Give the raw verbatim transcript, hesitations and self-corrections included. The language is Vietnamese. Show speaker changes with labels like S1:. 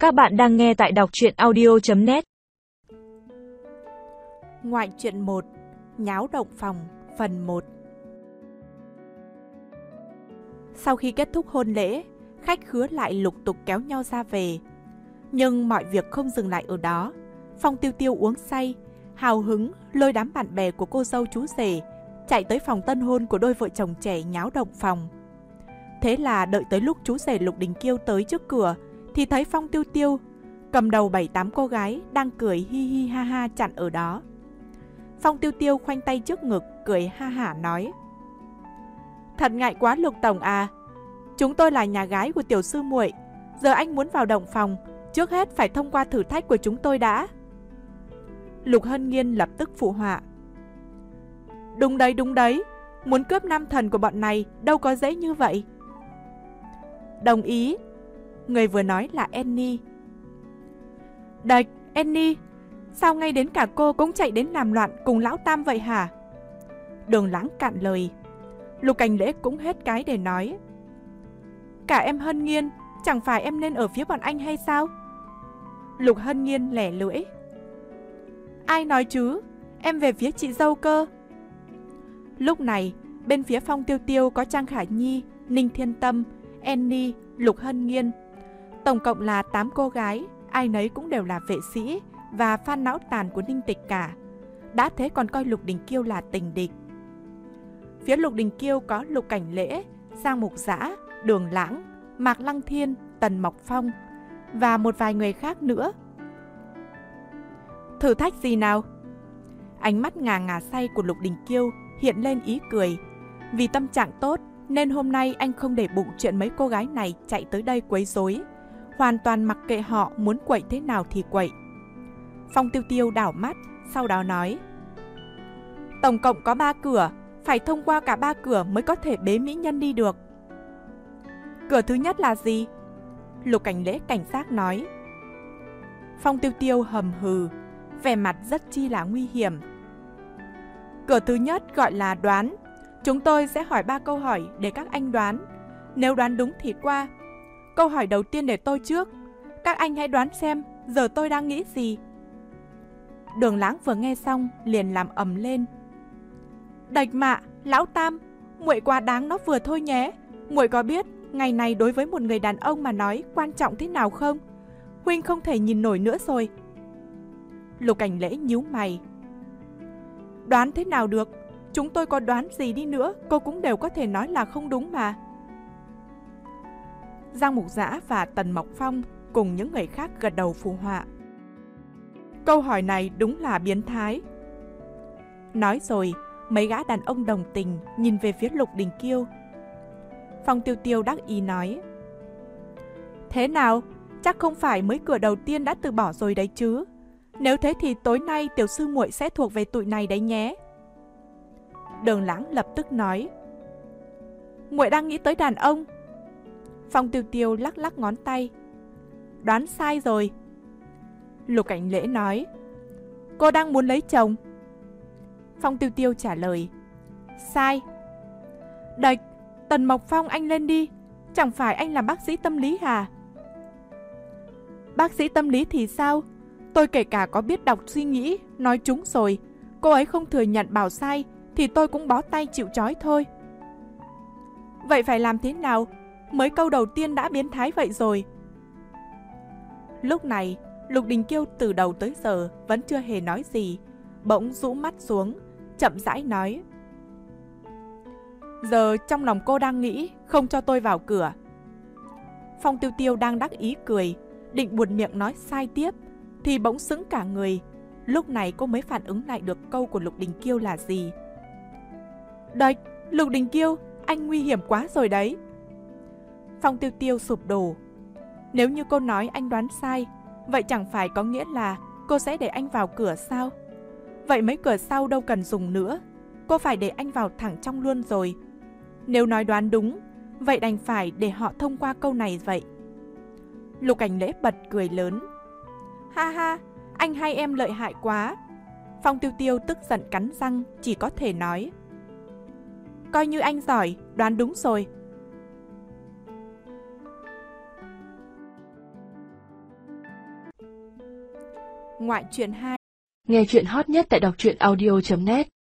S1: Các bạn đang nghe tại đọc truyện audio chấm net.
S2: Ngoại truyện một, Nháo động phòng, phần một. Sau khi kết thúc hôn lễ, khách khứa lại lục tục kéo nhau ra về. Nhưng mọi việc không dừng lại ở đó. Phong Tiêu Tiêu uống say, hào hứng lôi đám bạn bè của cô dâu chú rể chạy tới phòng tân hôn của đôi vợ chồng trẻ nháo động phòng. Thế là đợi tới lúc chú rể Lục Đình Kiêu tới trước cửa thì thấy Phong Tiêu Tiêu cầm đầu bảy tám cô gái đang cười hi hi ha ha chặn ở đó. Phong Tiêu Tiêu khoanh tay trước ngực cười ha hả nói: "Thật ngại quá Lục tổng à, chúng tôi là nhà gái của tiểu sư muội, giờ anh muốn vào động phòng, trước hết phải thông qua thử thách của chúng tôi đã." Lục Hân Nghiên lập tức phụ họa: "Đúng đấy, đúng đấy, muốn cướp nam thần của bọn này đâu có dễ như vậy." "Đồng ý." Người vừa nói là Annie. "Đạch, Annie, sao ngay đến cả cô cũng chạy đến làm loạn cùng lão tam vậy hả?" Đường Lãng cạn lời. Lục Cảnh Lễ cũng hết cái để nói: "Cả em Hân Nghiên, chẳng phải em nên ở phía bọn anh hay sao?" Lục Hân Nghiên lẻ lưỡi: "Ai nói chứ, em về phía chị dâu cơ." Lúc này, bên phía Phong Tiêu Tiêu có Trang Khả Nhi, Ninh Thiên Tâm, Annie, Lục Hân Nghiên. Tổng cộng là tám cô gái, ai nấy cũng đều là vệ sĩ và fan não tàn của Ninh Tịch cả. Đã thế còn coi Lục Đình Kiêu là tình địch. Phía Lục Đình Kiêu có Lục Cảnh Lễ, Giang Mục Dã, Đường Lãng, Mạc Lăng Thiên, Tần Mộc Phong và một vài người khác nữa. "Thử thách gì nào?" Ánh mắt ngà ngà say của Lục Đình Kiêu hiện lên ý cười. Vì tâm trạng tốt nên hôm nay anh không để bụng chuyện mấy cô gái này chạy tới đây quấy rối, hoàn toàn mặc kệ họ muốn quậy thế nào thì quậy. Phong Tiêu Tiêu đảo mắt, sau đó nói: "Tổng cộng có ba cửa, phải thông qua cả ba cửa mới có thể bế mỹ nhân đi được." "Cửa thứ nhất là gì?" Lục Cảnh Lễ cảnh giác nói. Phong Tiêu Tiêu hầm hừ, vẻ mặt rất chi là nguy hiểm. "Cửa thứ nhất gọi là đoán. Chúng tôi sẽ hỏi ba câu hỏi để các anh đoán. Nếu đoán đúng thì qua. Câu hỏi đầu tiên để tôi trước. Các anh hãy đoán xem giờ tôi đang nghĩ gì." Đường Lãng vừa nghe xong liền làm ầm lên: "Đạch mạ, lão tam, muội quá đáng nó vừa thôi nhé. Muội có biết ngày này đối với một người đàn ông mà nói quan trọng thế nào không? Huynh không thể nhìn nổi nữa rồi." Lục Cảnh Lễ nhíu mày: "Đoán thế nào được? Chúng tôi có đoán gì đi nữa, cô cũng đều có thể nói là không đúng mà." Giang Mục Dã và Tần Mộc Phong cùng những người khác gật đầu phụ họa. "Câu hỏi này đúng là biến thái." Nói rồi, mấy gã đàn ông đồng tình nhìn về phía Lục Đình Kiêu. Phong Tiêu Tiêu đắc ý nói: "Thế nào, chắc không phải mới cửa đầu tiên đã từ bỏ rồi đấy chứ? Nếu thế thì tối nay tiểu sư muội sẽ thuộc về tụi này đấy nhé." Đường Lãng lập tức nói: "Muội đang nghĩ tới đàn ông." Phong Tiêu Tiêu lắc lắc ngón tay: "Đoán sai rồi." Lục Cảnh Lễ nói: "Cô đang muốn lấy chồng." Phong Tiêu Tiêu trả lời: "Sai." "Đạch, Tần Mộc Phong anh lên đi, chẳng phải anh là bác sĩ tâm lý hả?" "Bác sĩ tâm lý thì sao? Tôi kể cả có biết đọc suy nghĩ, nói chúng rồi. Cô ấy không thừa nhận bảo sai thì tôi cũng bó tay chịu trói thôi." "Vậy phải làm thế nào? Mới câu đầu tiên đã biến thái vậy rồi." Lúc này, Lục Đình Kiêu từ đầu tới giờ vẫn chưa hề nói gì, bỗng rũ mắt xuống, chậm rãi nói: "Giờ trong lòng cô đang nghĩ không cho tôi vào cửa." Phong Tiêu Tiêu đang đắc ý cười, định buột miệng nói sai tiếp, thì bỗng sững cả người. Lúc này cô mới phản ứng lại được câu của Lục Đình Kiêu là gì. "Đạch, Lục Đình Kiêu, anh nguy hiểm quá rồi đấy." Phong Tiêu Tiêu sụp đổ. Nếu như cô nói anh đoán sai, vậy chẳng phải có nghĩa là cô sẽ để anh vào cửa sao? Vậy mấy cửa sau đâu cần dùng nữa, cô phải để anh vào thẳng trong luôn rồi. Nếu nói đoán đúng, vậy đành phải để họ thông qua câu này vậy. Lục Cảnh Lễ bật cười lớn: "Ha ha, anh hai em lợi hại quá." Phong Tiêu Tiêu tức giận cắn răng, chỉ có thể nói: "Coi như anh giỏi, đoán đúng rồi." Ngoại truyện hai.
S3: Nghe truyện hot nhất tại đọc truyện audio chấm net.